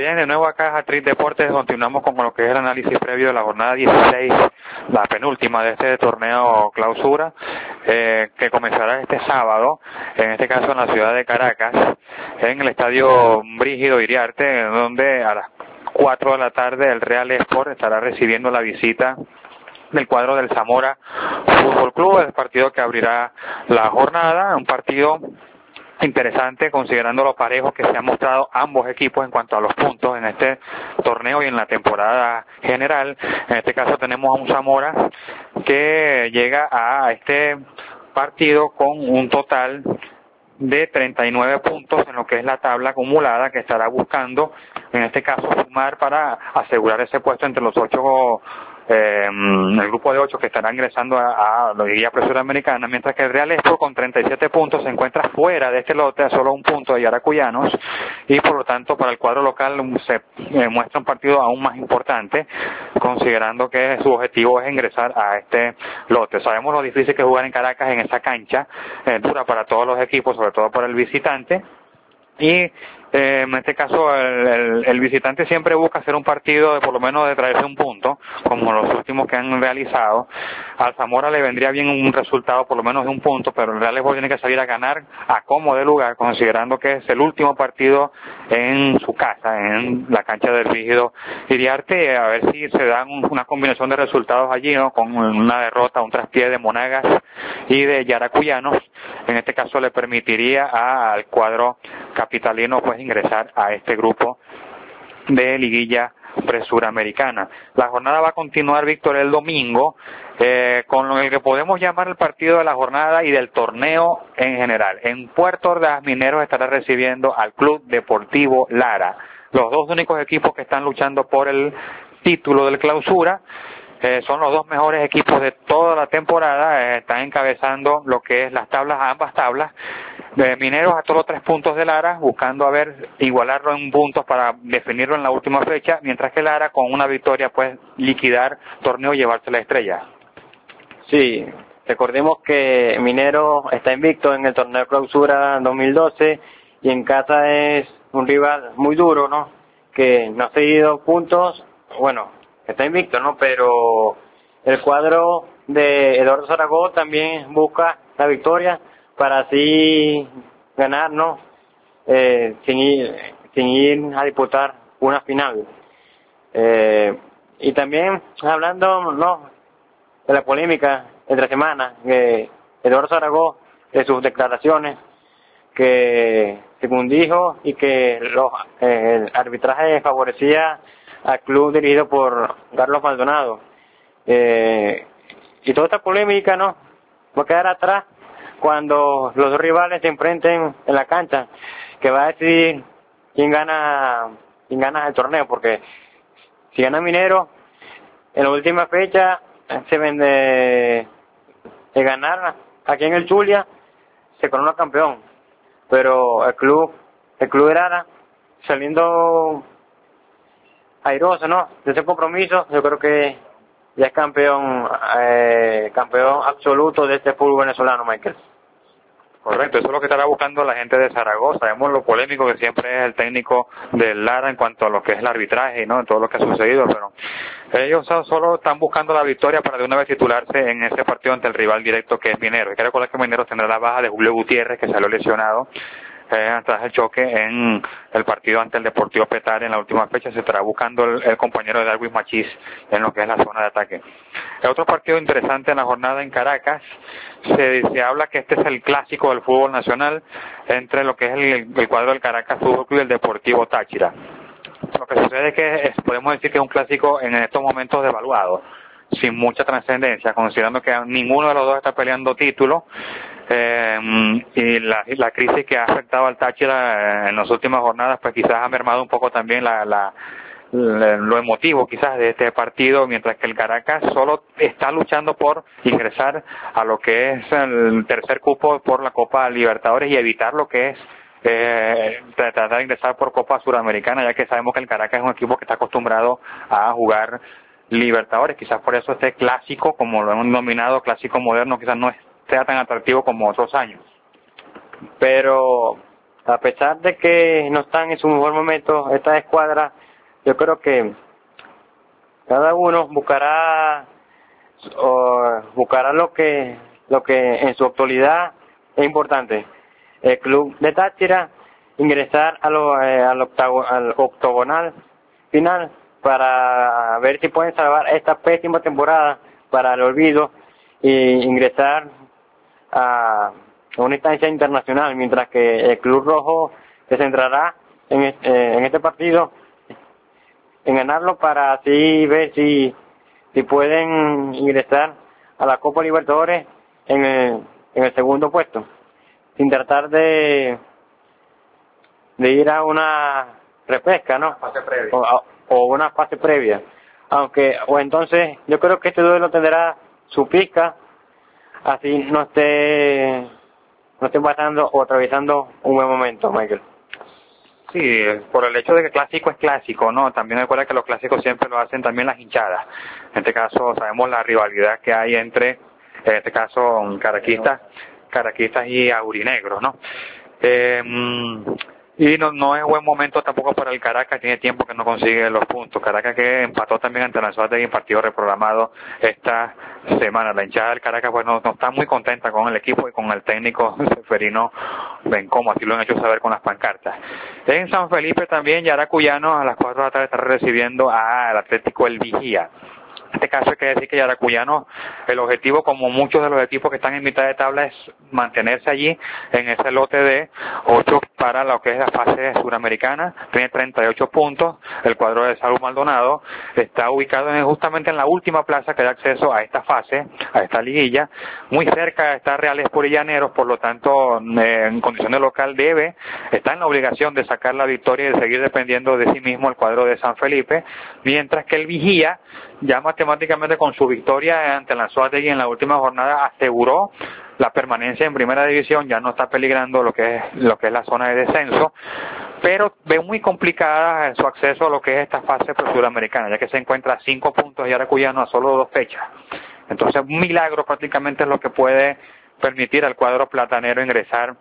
Bien, de nuevo acá a Tris Deportes continuamos con lo que es el análisis previo de la jornada 16, la penúltima de este torneo clausura, que comenzará este sábado, en este caso en la ciudad de Caracas, en el estadio Brígido Iriarte, donde a las 4 de la tarde el Real Sport estará recibiendo la visita del cuadro del Zamora Fútbol Club, el partido que abrirá la jornada, un partido interesante considerando los parejos que se han mostrado ambos equipos en cuanto a los puntos en este torneo y en la temporada general. En este caso tenemos a un Zamora que llega a este partido con un total de 39 puntos en lo que es la tabla acumulada, que estará buscando en este caso sumar para asegurar ese puesto entre los 8, el grupo de 8 que estará ingresando a la Liga Suramericana, mientras que el Real Esport con 37 puntos se encuentra fuera de este lote a solo un punto de Yaracuyanos, y por lo tanto para el cuadro local se muestra un partido aún más importante, considerando que su objetivo es ingresar a este lote. Sabemos lo difícil que es jugar en Caracas en esa cancha, dura para todos los equipos, sobre todo para el visitante, y en este caso el visitante siempre busca hacer un partido de por lo menos de traerse un punto, como los últimos que han realizado. Al Zamora le vendría bien un resultado por lo menos de un punto, pero el Real Esport tiene que salir a ganar a como de lugar, considerando que es el último partido en su casa, en la cancha del Rígido Iriarte, a ver si se dan una combinación de resultados allí, ¿no? Con una derrota, un traspié de Monagas y de Yaracuyanos, en este caso le permitiría al cuadro capitalino pues ingresar a este grupo de liguilla presuramericana. La jornada va a continuar, Víctor, el domingo, con el que podemos llamar el partido de la jornada y del torneo en general. En Puerto Ordaz, Mineros estará recibiendo al Club Deportivo Lara, los dos únicos equipos que están luchando por el título del clausura. Son los dos mejores equipos de toda la temporada, están encabezando lo que es las tablas, ambas tablas. Mineros a todos 3 puntos de Lara, buscando igualarlo en puntos para definirlo en la última fecha, mientras que Lara con una victoria pues liquidar torneo y llevarse la estrella. Sí, recordemos que Mineros está invicto en el torneo clausura 2012 y en casa es un rival muy duro, ¿no? Que no ha seguido puntos, bueno, está invicto, ¿no? Pero el cuadro de Eduardo Zaragoza también busca la victoria para así ganar, ¿no? Sin ir a disputar una final. Y también hablando, ¿no?, de la polémica entre semanas, Eduardo Zaragoza, de sus declaraciones, que según dijo, y que el arbitraje favorecía al club dirigido por Carlos Maldonado, y toda esta polémica, ¿no?, va a quedar atrás cuando los dos rivales se enfrenten en la cancha, que va a decidir quién gana el torneo, porque si gana Minero en la última fecha se vende de ganar aquí en el Zulia, se corona campeón, pero el club de Lara, saliendo airoso, ¿no?, de ese compromiso, yo creo que ya es campeón absoluto de este fútbol venezolano, Michael. Correcto, eso es lo que estará buscando la gente de Zaragoza. Sabemos lo polémico que siempre es el técnico del Lara en cuanto a lo que es el arbitraje, ¿no?, en todo lo que ha sucedido, pero ellos solo están buscando la victoria para de una vez titularse en ese partido ante el rival directo que es Mineros. Hay que recordar que Mineros tendrá la baja de Julio Gutiérrez, que salió lesionado tras el choque en el partido ante el Deportivo Petare en la última fecha. Se estará buscando el compañero de Darwin Machís en lo que es la zona de ataque. El otro partido interesante en la jornada en Caracas, se habla que este es el clásico del fútbol nacional entre lo que es el cuadro del Caracas Fútbol Club y el Deportivo Táchira. Lo que sucede es que podemos decir que es un clásico en estos momentos devaluado, sin mucha trascendencia, considerando que ninguno de los dos está peleando título, y la crisis que ha afectado al Táchira en las últimas jornadas pues quizás ha mermado un poco también lo emotivo quizás de este partido, mientras que el Caracas solo está luchando por ingresar a lo que es el tercer cupo por la Copa Libertadores y evitar lo que es tratar de ingresar por Copa Suramericana, ya que sabemos que el Caracas es un equipo que está acostumbrado a jugar Libertadores. Quizás por eso este clásico, como lo hemos denominado, clásico moderno, quizás no sea tan atractivo como otros años. Pero a pesar de que no están en su mejor momento, esta escuadra, yo creo que cada uno buscará lo que en su actualidad es importante. El club de Táchira ingresar al octogonal final para ver si pueden salvar esta pésima temporada para el olvido e ingresar a una instancia internacional, mientras que el Club Rojo se centrará en este partido en ganarlo para así ver si pueden ingresar a la Copa Libertadores en el segundo puesto, sin tratar de ir a una repesca, ¿no? Fase previa. O una fase previa. Entonces yo creo que este duelo tendrá su pizca, así no esté pasando o atravesando un buen momento, Michael. Sí, por el hecho de que clásico es clásico, ¿no? También recuerda que los clásicos siempre lo hacen también las hinchadas. En este caso sabemos la rivalidad que hay entre, en este caso, caraquistas y aurinegros, ¿no? Y no es buen momento tampoco para el Caracas, tiene tiempo que no consigue los puntos. Caracas que empató también ante la Anzoátegui en partido reprogramado esta semana. La hinchada del Caracas pues no está muy contenta con el equipo y con el técnico Seferino Bencomo, así lo han hecho saber con las pancartas. En San Felipe también Yaracuyano a las 4 de la tarde está recibiendo al Atlético El Vigía. En este caso hay que decir que Yaracuyano, el objetivo, como muchos de los equipos que están en mitad de tabla, es mantenerse allí en ese lote de 8 para lo que es la fase suramericana. Tiene 38 puntos. El cuadro de Salud Maldonado está ubicado justamente en la última plaza que da acceso a esta fase, a esta liguilla. Muy cerca está Real Esport y Llaneros, por lo tanto, en condición de local está en la obligación de sacar la victoria y de seguir dependiendo de sí mismo el cuadro de San Felipe, mientras que el Vigía, ya matemáticamente con su victoria ante la Anzoátegui en la última jornada, aseguró la permanencia en primera división, ya no está peligrando lo que es la zona de descenso, pero ve muy complicada su acceso a lo que es esta fase suramericana, ya que se encuentra a 5 puntos y Yaracuyano a solo 2 fechas. Entonces, un milagro prácticamente es lo que puede permitir al cuadro platanero ingresar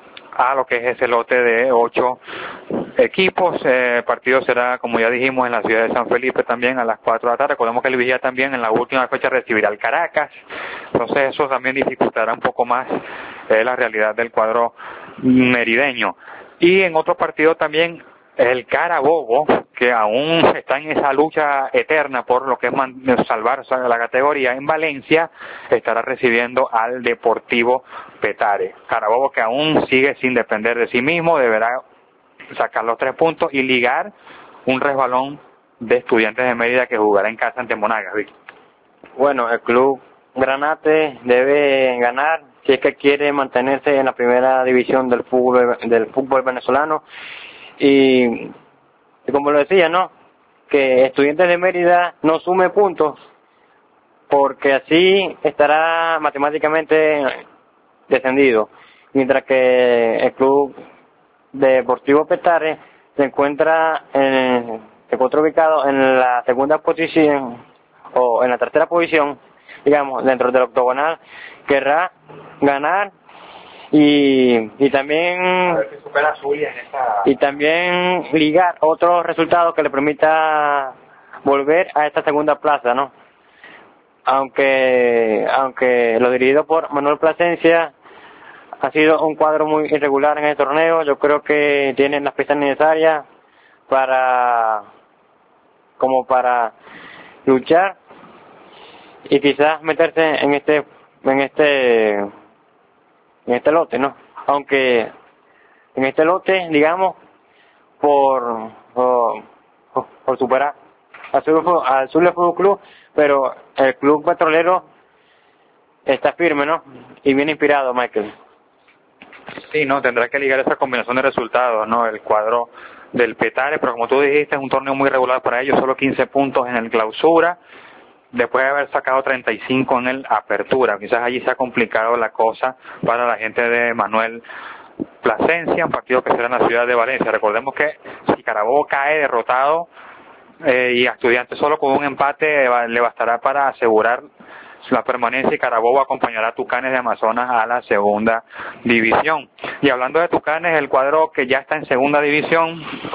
a lo que es ese lote de 8 equipos. El partido será, como ya dijimos, en la ciudad de San Felipe también a las 4 de la tarde. Recordemos que el Vigía también en la última fecha recibirá al Caracas. Entonces eso también dificultará un poco más la realidad del cuadro merideño. Y en otro partido también el Carabobo, que aún está en esa lucha eterna por lo que es salvar la categoría en Valencia, estará recibiendo al Deportivo Petare. Carabobo que aún sigue sin depender de sí mismo, deberá sacar los 3 puntos y ligar un resbalón de Estudiantes de Mérida que jugará en casa ante Monagas. Bueno, el club Granate debe ganar si es que quiere mantenerse en la primera división del fútbol venezolano. Y como lo decía, ¿no? Que Estudiantes de Mérida no sume puntos, porque así estará matemáticamente descendido, mientras que el club Deportivo Petare se encuentra ubicado en la segunda posición o en la tercera posición, digamos, dentro del octogonal. Querrá ganar y también a ver si supera a Zulia en esa... y también ligar otros resultados que le permita volver a esta segunda plaza, ¿no? Aunque lo dirigido por Manuel Plasencia ha sido un cuadro muy irregular en el torneo, yo creo que tienen las piezas necesarias para luchar y quizás meterse en este lote, ¿no? Aunque en este lote, digamos, por superar al Zulia Fútbol Club, pero el club petrolero está firme, ¿no? Y bien inspirado, Michael. Sí, no, tendrá que ligar esa combinación de resultados, ¿no? El cuadro del Petare, pero como tú dijiste, es un torneo muy regular para ellos, solo 15 puntos en el clausura, después de haber sacado 35 en el apertura. Quizás allí se ha complicado la cosa para la gente de Manuel Plasencia, un partido que será en la ciudad de Valencia. Recordemos que si Carabobo cae derrotado y a Estudiantes solo con un empate le bastará para asegurar la permanencia y Carabobo acompañará a Tucanes de Amazonas a la segunda división. Y hablando de Tucanes, el cuadro que ya está en segunda división